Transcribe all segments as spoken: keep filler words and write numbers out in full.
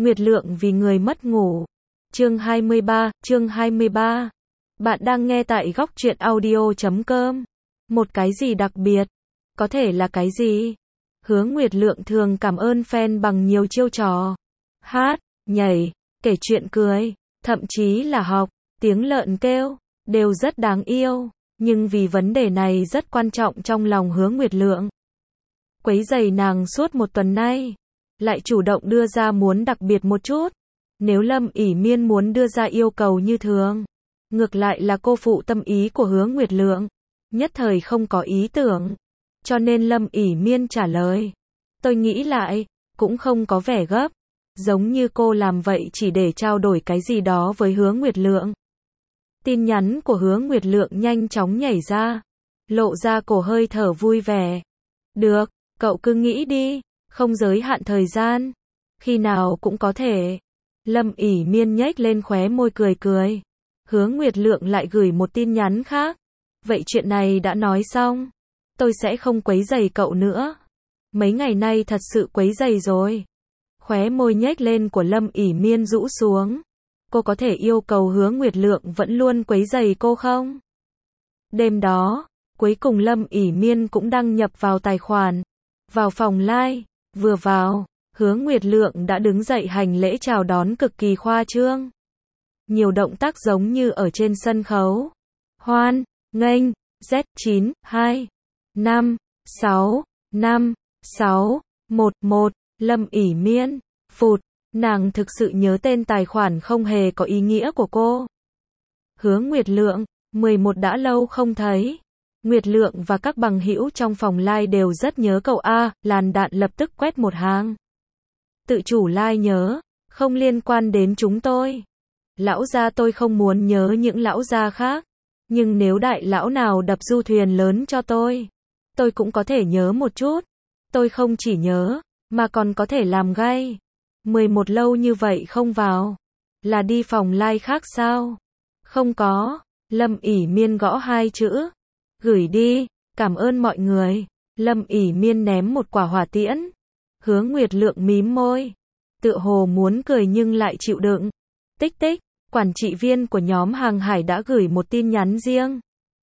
Nguyệt Lượng vì người mất ngủ. Chương hai mươi ba, chương hai mươi ba. Bạn đang nghe tại góc truyện audio chấm com. Một cái gì đặc biệt? Có thể là cái gì? Hứa Nguyệt Lượng thường cảm ơn fan bằng nhiều chiêu trò. Hát, nhảy, kể chuyện cười, thậm chí là học, tiếng lợn kêu, đều rất đáng yêu. Nhưng vì vấn đề này rất quan trọng trong lòng Hứa Nguyệt Lượng. Quấy rầy nàng suốt một tuần nay. Lại chủ động đưa ra muốn đặc biệt một chút. Nếu Lâm ỷ Miên muốn đưa ra yêu cầu như thường, ngược lại là cô phụ tâm ý của Hứa Nguyệt Lượng. Nhất thời không có ý tưởng. Cho nên Lâm ỷ Miên trả lời. Tôi nghĩ lại, cũng không có vẻ gấp. Giống như cô làm vậy chỉ để trao đổi cái gì đó với Hứa Nguyệt Lượng. Tin nhắn của Hứa Nguyệt Lượng nhanh chóng nhảy ra. Lộ ra cổ hơi thở vui vẻ. Được, cậu cứ nghĩ đi. Không giới hạn thời gian. Khi nào cũng có thể. Lâm ỷ Miên nhếch lên khóe môi cười cười. Hứa Nguyệt Lượng lại gửi một tin nhắn khác. Vậy chuyện này đã nói xong. Tôi sẽ không quấy rầy cậu nữa. Mấy ngày nay thật sự quấy rầy rồi. Khóe môi nhếch lên của Lâm ỷ Miên rũ xuống. Cô có thể yêu cầu Hứa Nguyệt Lượng vẫn luôn quấy rầy cô không? Đêm đó, cuối cùng Lâm ỷ Miên cũng đăng nhập vào tài khoản. Vào phòng live. Vừa vào, Hứa Nguyệt Lượng đã đứng dậy hành lễ chào đón cực kỳ khoa trương. Nhiều động tác giống như ở trên sân khấu. Hoan, nghênh, Z chín, hai, năm, sáu, năm, sáu, một, một, Lâm ỷ Miên, phụt, nàng thực sự nhớ tên tài khoản không hề có ý nghĩa của cô. Hứa Nguyệt Lượng, mười một đã lâu không thấy. Nguyệt Lượng và các bằng hữu trong phòng live đều rất nhớ cậu a, làn đạn lập tức quét một hàng. Tự chủ live nhớ, không liên quan đến chúng tôi. Lão gia tôi không muốn nhớ những lão gia khác, nhưng nếu đại lão nào đập du thuyền lớn cho tôi, tôi cũng có thể nhớ một chút. Tôi không chỉ nhớ, mà còn có thể làm gay. mười một lâu như vậy không vào, là đi phòng live khác sao? Không có, Lâm ỷ Miên gõ hai chữ. Gửi đi, cảm ơn mọi người. Lâm ỷ Miên ném một quả hỏa tiễn. Hứa Nguyệt Lượng mím môi. Tựa hồ muốn cười nhưng lại chịu đựng. Tích tích, quản trị viên của nhóm hàng hải đã gửi một tin nhắn riêng.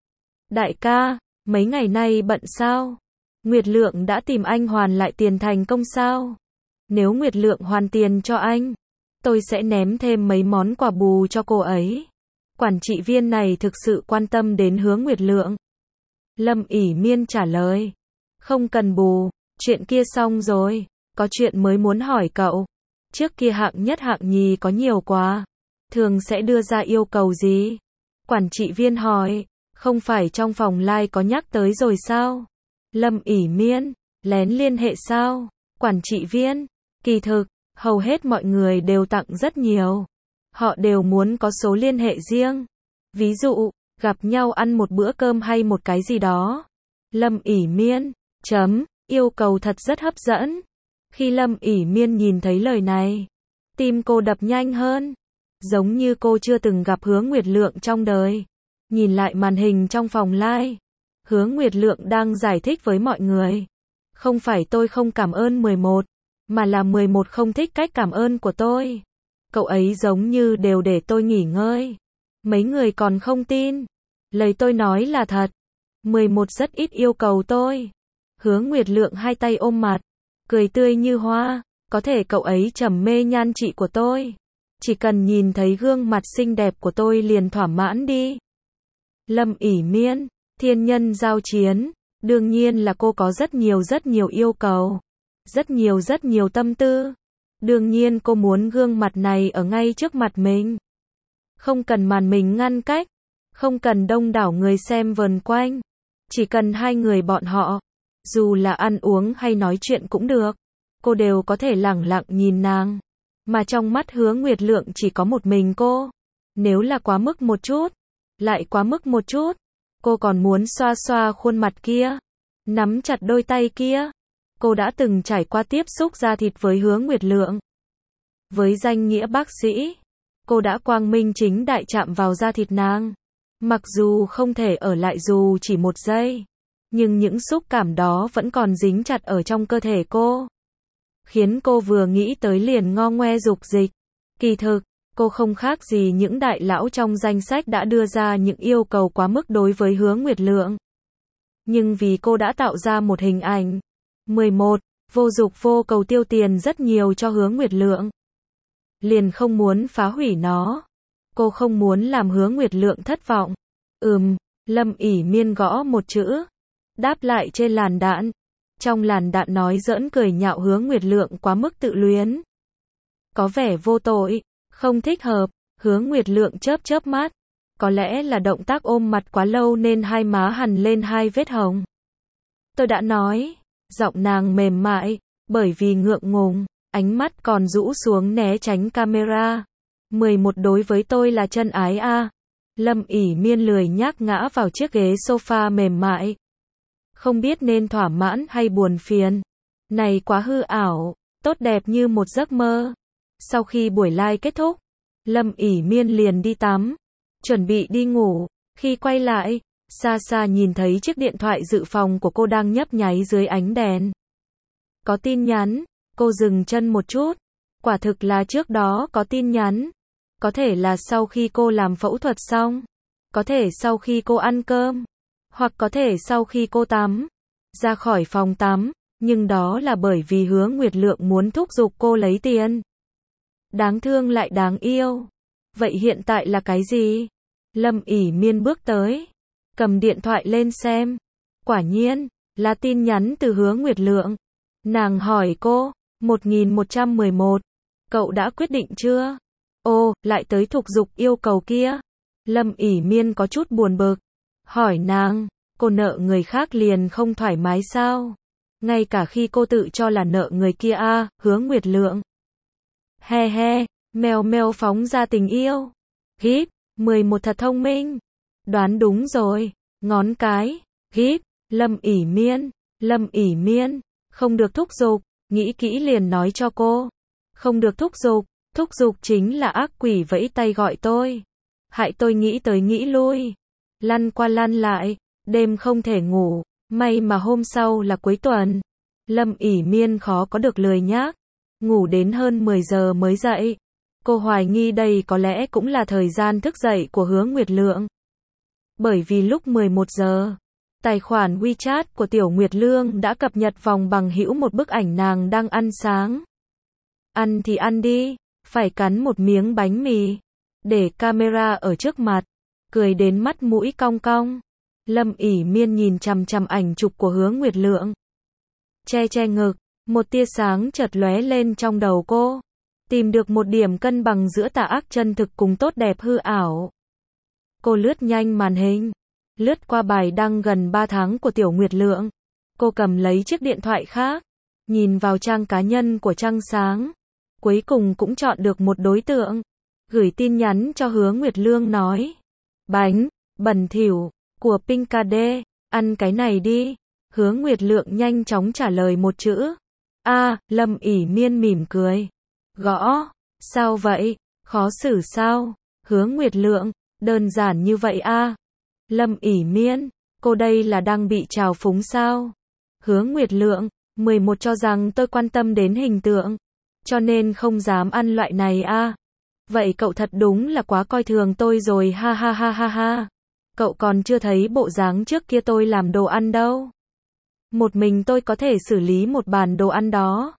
Đại ca, mấy ngày nay bận sao? Nguyệt Lượng đã tìm anh hoàn lại tiền thành công sao? Nếu Nguyệt Lượng hoàn tiền cho anh, tôi sẽ ném thêm mấy món quà bù cho cô ấy. Quản trị viên này thực sự quan tâm đến Hứa Nguyệt Lượng. Lâm ỷ Miên trả lời. Không cần bù, chuyện kia xong rồi, có chuyện mới muốn hỏi cậu. Trước kia hạng nhất hạng nhì có nhiều quá, thường sẽ đưa ra yêu cầu gì? Quản trị viên hỏi, không phải trong phòng live có nhắc tới rồi sao? Lâm ỷ Miên, lén liên hệ sao? Quản trị viên, kỳ thực, hầu hết mọi người đều tặng rất nhiều. Họ đều muốn có số liên hệ riêng. Ví dụ, gặp nhau ăn một bữa cơm hay một cái gì đó. Lâm ỷ Miên, chấm, yêu cầu thật rất hấp dẫn. Khi Lâm ỷ Miên nhìn thấy lời này, tim cô đập nhanh hơn. Giống như cô chưa từng gặp Hứa Nguyệt Lượng trong đời. Nhìn lại màn hình trong phòng live. Hứa Nguyệt Lượng đang giải thích với mọi người. Không phải tôi không cảm ơn mười một, mà là mười một không thích cách cảm ơn của tôi. Cậu ấy giống như đều để tôi nghỉ ngơi. Mấy người còn không tin. Lời tôi nói là thật. mười một rất ít yêu cầu tôi. Hứa Nguyệt Lượng hai tay ôm mặt. Cười tươi như hoa. Có thể cậu ấy trầm mê nhan trị của tôi. Chỉ cần nhìn thấy gương mặt xinh đẹp của tôi liền thỏa mãn đi. Lâm ỷ Miên, thiên nhân giao chiến. Đương nhiên là cô có rất nhiều rất nhiều yêu cầu. Rất nhiều rất nhiều tâm tư. Đương nhiên cô muốn gương mặt này ở ngay trước mặt mình. Không cần màn mình ngăn cách. Không cần đông đảo người xem vờn quanh. Chỉ cần hai người bọn họ. Dù là ăn uống hay nói chuyện cũng được. Cô đều có thể lẳng lặng nhìn nàng. Mà trong mắt Hứa Nguyệt Lượng chỉ có một mình cô. Nếu là quá mức một chút. Lại quá mức một chút. Cô còn muốn xoa xoa khuôn mặt kia. Nắm chặt đôi tay kia. Cô đã từng trải qua tiếp xúc da thịt với Hứa Nguyệt Lượng. Với danh nghĩa bác sĩ. Cô đã quang minh chính đại chạm vào da thịt nàng. Mặc dù không thể ở lại dù chỉ một giây. Nhưng những xúc cảm đó vẫn còn dính chặt ở trong cơ thể cô. khiến cô vừa nghĩ tới liền ngo ngoe dục dịch. Kỳ thực, cô không khác gì những đại lão trong danh sách đã đưa ra những yêu cầu quá mức đối với Hứa Nguyệt Lượng. Nhưng vì cô đã tạo ra một hình ảnh mười một, vô dục vô cầu tiêu tiền rất nhiều cho Hứa Nguyệt Lượng, liền không muốn phá hủy nó. Cô không muốn làm Hứa Nguyệt Lượng thất vọng. Ừm, Lâm ỉ miên gõ một chữ, đáp lại trên làn đạn. Trong làn đạn nói giỡn cười nhạo Hứa Nguyệt Lượng quá mức tự luyến, có vẻ vô tội, không thích hợp. Hứa Nguyệt Lượng chớp chớp mắt, có lẽ là động tác ôm mặt quá lâu nên hai má hằn lên hai vết hồng. Tôi đã nói, giọng nàng mềm mại, bởi vì ngượng ngùng, ánh mắt còn rũ xuống né tránh camera. mười một đối với tôi là chân ái a. À. Lâm ỉ miên lười nhác ngã vào chiếc ghế sofa mềm mại. Không biết nên thỏa mãn hay buồn phiền. Này quá hư ảo, tốt đẹp như một giấc mơ. Sau khi buổi live kết thúc, Lâm ỉ miên liền đi tắm, chuẩn bị đi ngủ. Khi quay lại, xa xa nhìn thấy chiếc điện thoại dự phòng của cô đang nhấp nháy dưới ánh đèn. Có tin nhắn, cô dừng chân một chút. Quả thực là trước đó có tin nhắn. Có thể là sau khi cô làm phẫu thuật xong, có thể sau khi cô ăn cơm, hoặc có thể sau khi cô tắm, ra khỏi phòng tắm, nhưng đó là bởi vì Hứa Nguyệt Lượng muốn thúc giục cô lấy tiền. Đáng thương lại đáng yêu. Vậy hiện tại là cái gì? Lâm ỉ miên bước tới, cầm điện thoại lên xem. Quả nhiên, là tin nhắn từ Hứa Nguyệt Lượng. Nàng hỏi cô, một nghìn một trăm mười một, cậu đã quyết định chưa? Ô, lại tới thúc giục yêu cầu kia. Lâm ỉ miên có chút buồn bực, hỏi nàng, cô nợ người khác liền không thoải mái sao? Ngay cả khi cô tự cho là nợ người kia a. À, Hứa Nguyệt Lượng. He he, mèo mèo phóng ra tình yêu. Híp, mười một thật thông minh. Đoán đúng rồi, ngón cái. Híp, Lâm ỉ miên, Lâm ỉ miên, không được thúc giục, nghĩ kỹ liền nói cho cô. Không được thúc giục, thúc giục chính là ác quỷ vẫy tay gọi tôi. Hại tôi nghĩ tới nghĩ lui, lăn qua lăn lại, đêm không thể ngủ, may mà hôm sau là cuối tuần. Lâm ỉ miên khó có được lười nhác, ngủ đến hơn mười giờ mới dậy. Cô hoài nghi đây có lẽ cũng là thời gian thức dậy của Hứa Nguyệt Lượng. Bởi vì lúc mười một giờ, tài khoản WeChat của Tiểu Nguyệt Lương đã cập nhật vòng bằng hữu một bức ảnh nàng đang ăn sáng. Ăn thì ăn đi, phải cắn một miếng bánh mì, để camera ở trước mặt, cười đến mắt mũi cong cong. Lâm ỉ miên nhìn chằm chằm ảnh chụp của Hứa Nguyệt Lượng, che che ngực, một tia sáng chợt lóe lên trong đầu cô, tìm được một điểm cân bằng giữa tà ác chân thực cùng tốt đẹp hư ảo. Cô lướt nhanh màn hình, lướt qua bài đăng gần ba tháng của Tiểu Nguyệt Lượng. Cô cầm lấy chiếc điện thoại khác, nhìn vào trang cá nhân của Trăng Sáng. Cuối cùng cũng chọn được một đối tượng, gửi tin nhắn cho Hứa Nguyệt Lương nói, bánh, bẩn thỉu, của Pinkade, ăn cái này đi. Hứa Nguyệt Lượng nhanh chóng trả lời một chữ, a. À, Lâm ỉ miên mỉm cười, gõ, sao vậy, khó xử sao? Hứa Nguyệt Lượng, đơn giản như vậy a. À? Lâm ỉ miên, cô đây là đang bị trào phúng sao? Hứa Nguyệt Lượng, mười một cho rằng tôi quan tâm đến hình tượng, cho nên không dám ăn loại này a. À? Vậy cậu thật đúng là quá coi thường tôi rồi ha ha ha ha ha. Cậu còn chưa thấy bộ dáng trước kia tôi làm đồ ăn đâu. Một mình tôi có thể xử lý một bàn đồ ăn đó.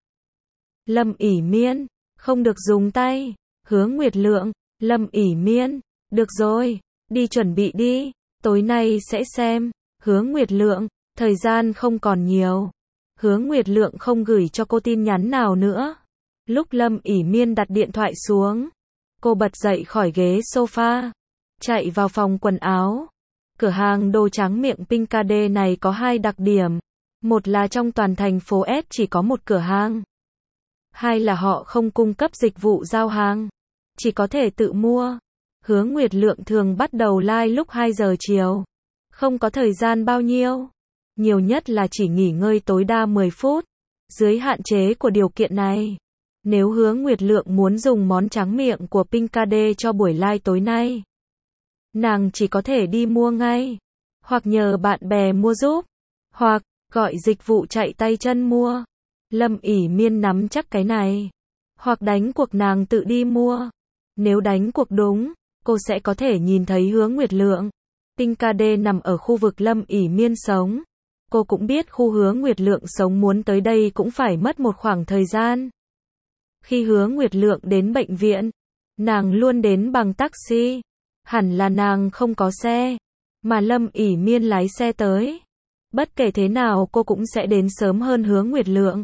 Lâm ỉ miên, không được dùng tay. Hứa Nguyệt Lượng, Lâm ỉ miên, được rồi, đi chuẩn bị đi, tối nay sẽ xem. Hứa Nguyệt Lượng, thời gian không còn nhiều. Hứa Nguyệt Lượng không gửi cho cô tin nhắn nào nữa. Lúc Lâm ỉ miên đặt điện thoại xuống, cô bật dậy khỏi ghế sofa, chạy vào phòng quần áo. Cửa hàng đồ tráng miệng Pinkade này có hai đặc điểm. Một là trong toàn thành phố S chỉ có một cửa hàng. Hai là họ không cung cấp dịch vụ giao hàng, chỉ có thể tự mua. Hứa Nguyệt Lượng thường bắt đầu live lúc hai giờ chiều. Không có thời gian bao nhiêu. Nhiều nhất là chỉ nghỉ ngơi tối đa mười phút. Dưới hạn chế của điều kiện này, nếu Hứa Nguyệt Lượng muốn dùng món tráng miệng của Pinkade cho buổi live tối nay, nàng chỉ có thể đi mua ngay, hoặc nhờ bạn bè mua giúp, hoặc gọi dịch vụ chạy tay chân mua. Lâm ỉ miên nắm chắc cái này. Hoặc đánh cuộc nàng tự đi mua. Nếu đánh cuộc đúng, cô sẽ có thể nhìn thấy Hứa Nguyệt Lượng. Pinkade nằm ở khu vực Lâm ỉ miên sống. Cô cũng biết khu Hứa Nguyệt Lượng sống muốn tới đây cũng phải mất một khoảng thời gian. Khi Hứa Nguyệt Lượng đến bệnh viện, nàng luôn đến bằng taxi. Hẳn là nàng không có xe, mà Lâm ỉ miên lái xe tới. Bất kể thế nào cô cũng sẽ đến sớm hơn Hứa Nguyệt Lượng.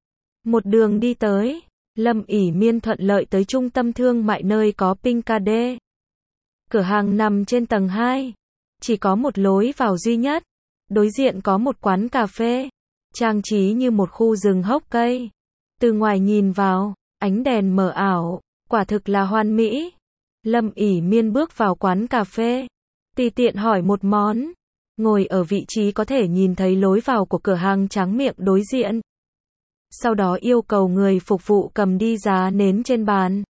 Một đường đi tới, Lâm ỉ miên thuận lợi tới trung tâm thương mại nơi có Pinkade. Cửa hàng nằm trên tầng hai, chỉ có một lối vào duy nhất. Đối diện có một quán cà phê, trang trí như một khu rừng hốc cây. Từ ngoài nhìn vào, ánh đèn mờ ảo, quả thực là hoàn mỹ. Lâm ỉ miên bước vào quán cà phê, tùy tiện hỏi một món, ngồi ở vị trí có thể nhìn thấy lối vào của cửa hàng tráng miệng đối diện. Sau đó yêu cầu người phục vụ cầm đi giá nến trên bàn.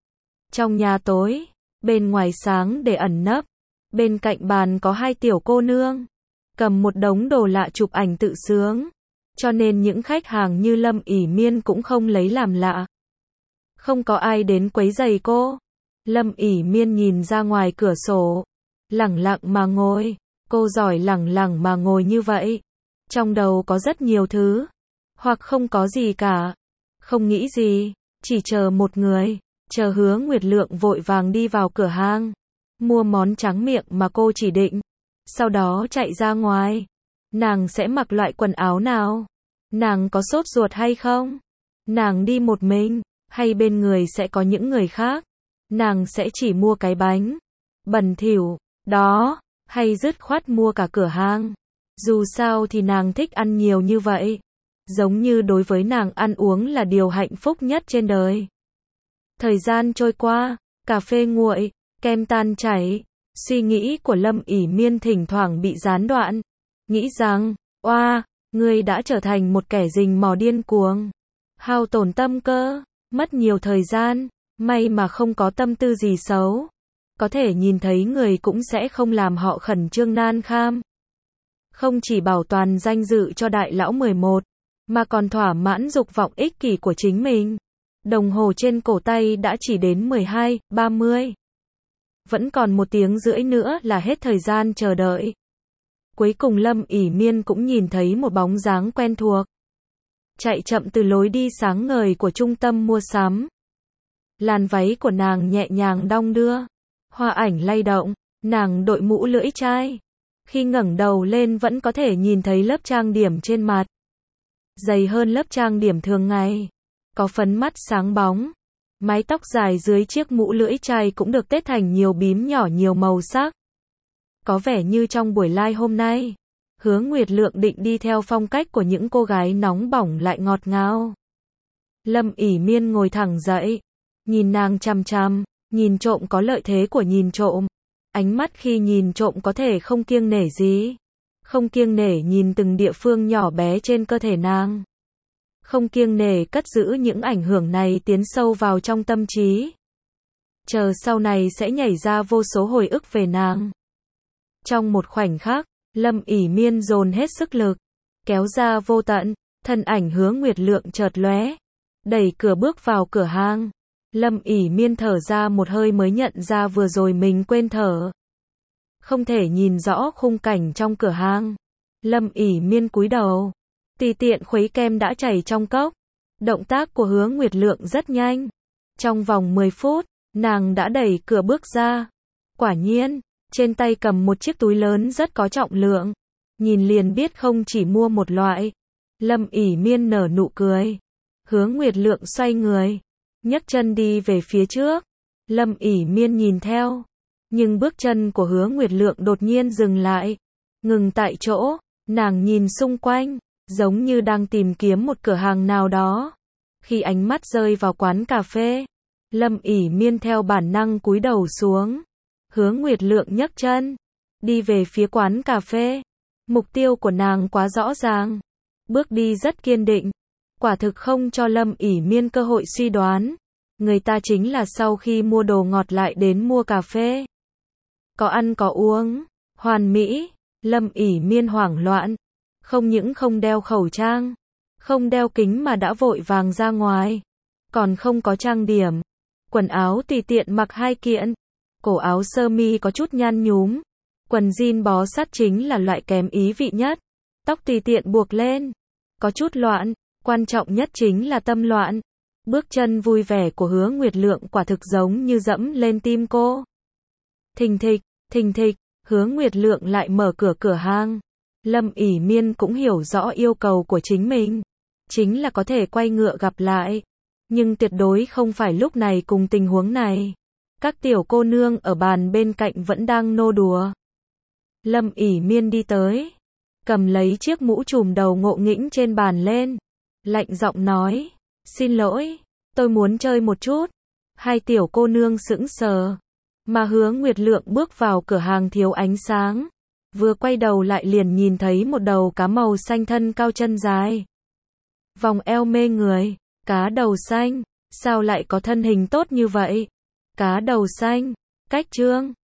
Trong nhà tối, bên ngoài sáng để ẩn nấp, bên cạnh bàn có hai tiểu cô nương, cầm một đống đồ lạ chụp ảnh tự sướng. Cho nên những khách hàng như Lâm ỉ miên cũng không lấy làm lạ. Không có ai đến quấy rầy cô. Lâm ỉ miên nhìn ra ngoài cửa sổ, lẳng lặng mà ngồi. Cô giỏi lẳng lặng mà ngồi như vậy. Trong đầu có rất nhiều thứ, hoặc không có gì cả, không nghĩ gì, chỉ chờ một người, chờ Hứa Nguyệt Lượng vội vàng đi vào cửa hàng, mua món tráng miệng mà cô chỉ định, sau đó chạy ra ngoài. Nàng sẽ mặc loại quần áo nào? Nàng có sốt ruột hay không? Nàng đi một mình, hay bên người sẽ có những người khác? Nàng sẽ chỉ mua cái bánh bẩn thỉu đó, hay dứt khoát mua cả cửa hàng? Dù sao thì nàng thích ăn nhiều như vậy. Giống như đối với nàng ăn uống là điều hạnh phúc nhất trên đời. Thời gian trôi qua, cà phê nguội, kem tan chảy, suy nghĩ của Lâm ỉ miên thỉnh thoảng bị gián đoạn. Nghĩ rằng, oa, ngươi đã trở thành một kẻ rình mò điên cuồng. Hao tổn tâm cơ, mất nhiều thời gian, may mà không có tâm tư gì xấu. Có thể nhìn thấy người cũng sẽ không làm họ khẩn trương nan kham. Không chỉ bảo toàn danh dự cho đại lão mười một, mà còn thỏa mãn dục vọng ích kỷ của chính mình. Đồng hồ trên cổ tay đã chỉ đến mười hai, ba mươi. Vẫn còn một tiếng rưỡi nữa là hết thời gian chờ đợi. Cuối cùng Lâm ỉ miên cũng nhìn thấy một bóng dáng quen thuộc. Chạy chậm từ lối đi sáng ngời của trung tâm mua sắm. Làn váy của nàng nhẹ nhàng đong đưa. Hoa ảnh lay động, nàng đội mũ lưỡi chai. Khi ngẩng đầu lên vẫn có thể nhìn thấy lớp trang điểm trên mặt. Dày hơn lớp trang điểm thường ngày. Có phấn mắt sáng bóng. Mái tóc dài dưới chiếc mũ lưỡi chai cũng được tết thành nhiều bím nhỏ nhiều màu sắc. Có vẻ như trong buổi live hôm nay, Hứa Nguyệt Lượng định đi theo phong cách của những cô gái nóng bỏng lại ngọt ngào. Lâm ỉ miên ngồi thẳng dậy, nhìn nàng chằm chằm, nhìn trộm có lợi thế của nhìn trộm. Ánh mắt khi nhìn trộm có thể không kiêng nể gì. Không kiêng nể nhìn từng địa phương nhỏ bé trên cơ thể nàng. Không kiêng nể cất giữ những ảnh hưởng này tiến sâu vào trong tâm trí. Chờ sau này sẽ nhảy ra vô số hồi ức về nàng. Trong một khoảnh khắc, Lâm ỉ miên dồn hết sức lực, kéo ra vô tận, thân ảnh Hứa Nguyệt Lượng chợt lóe, đẩy cửa bước vào cửa hàng. Lâm ỉ miên thở ra một hơi mới nhận ra vừa rồi mình quên thở. Không thể nhìn rõ khung cảnh trong cửa hàng. Lâm ỉ miên cúi đầu, tùy tiện khuấy kem đã chảy trong cốc. Động tác của Hứa Nguyệt Lượng rất nhanh. Trong vòng mười phút, nàng đã đẩy cửa bước ra. Quả nhiên, trên tay cầm một chiếc túi lớn rất có trọng lượng. Nhìn liền biết không chỉ mua một loại. Lâm ỉ miên nở nụ cười. Hứa Nguyệt Lượng xoay người, nhấc chân đi về phía trước. Lâm ỉ miên nhìn theo. Nhưng bước chân của Hứa Nguyệt Lượng đột nhiên dừng lại. Ngừng tại chỗ, nàng nhìn xung quanh, giống như đang tìm kiếm một cửa hàng nào đó. Khi ánh mắt rơi vào quán cà phê, Lâm ỉ miên theo bản năng cúi đầu xuống. Hứa Nguyệt Lượng nhấc chân, đi về phía quán cà phê. Mục tiêu của nàng quá rõ ràng, bước đi rất kiên định, quả thực không cho Lâm ỉ miên cơ hội suy đoán. Người ta chính là sau khi mua đồ ngọt lại đến mua cà phê. Có ăn có uống, hoàn mỹ. Lâm ỉ miên hoảng loạn, không những không đeo khẩu trang, Không đeo kính mà đã vội vàng ra ngoài. Còn không có trang điểm. Quần áo tùy tiện mặc hai kiện. Cổ áo sơ mi có chút nhăn nhúm. Quần jean bó sát chính là loại kém ý vị nhất. Tóc tùy tiện buộc lên. Có chút loạn. Quan trọng nhất chính là tâm loạn. Bước chân vui vẻ của Hứa Nguyệt Lượng quả thực giống như dẫm lên tim cô. Thình thịch, thình thịch, Hứa Nguyệt Lượng lại mở cửa cửa hàng. Lâm ỷ Miên cũng hiểu rõ yêu cầu của chính mình. Chính là có thể quay ngựa gặp lại. Nhưng tuyệt đối không phải lúc này cùng tình huống này. Các tiểu cô nương ở bàn bên cạnh vẫn đang nô đùa. Lâm ỷ Miên đi tới. Cầm lấy chiếc mũ trùm đầu ngộ nghĩnh trên bàn lên. Lạnh giọng nói. Xin lỗi, tôi muốn chơi một chút. Hai tiểu cô nương sững sờ. Mà Hứa Nguyệt Lượng bước vào cửa hàng thiếu ánh sáng. Vừa quay đầu lại liền nhìn thấy một đầu cá màu xanh thân cao chân dài. Vòng eo mê người. Cá đầu xanh. Sao lại có thân hình tốt như vậy? Cá đầu xanh. Cách trương.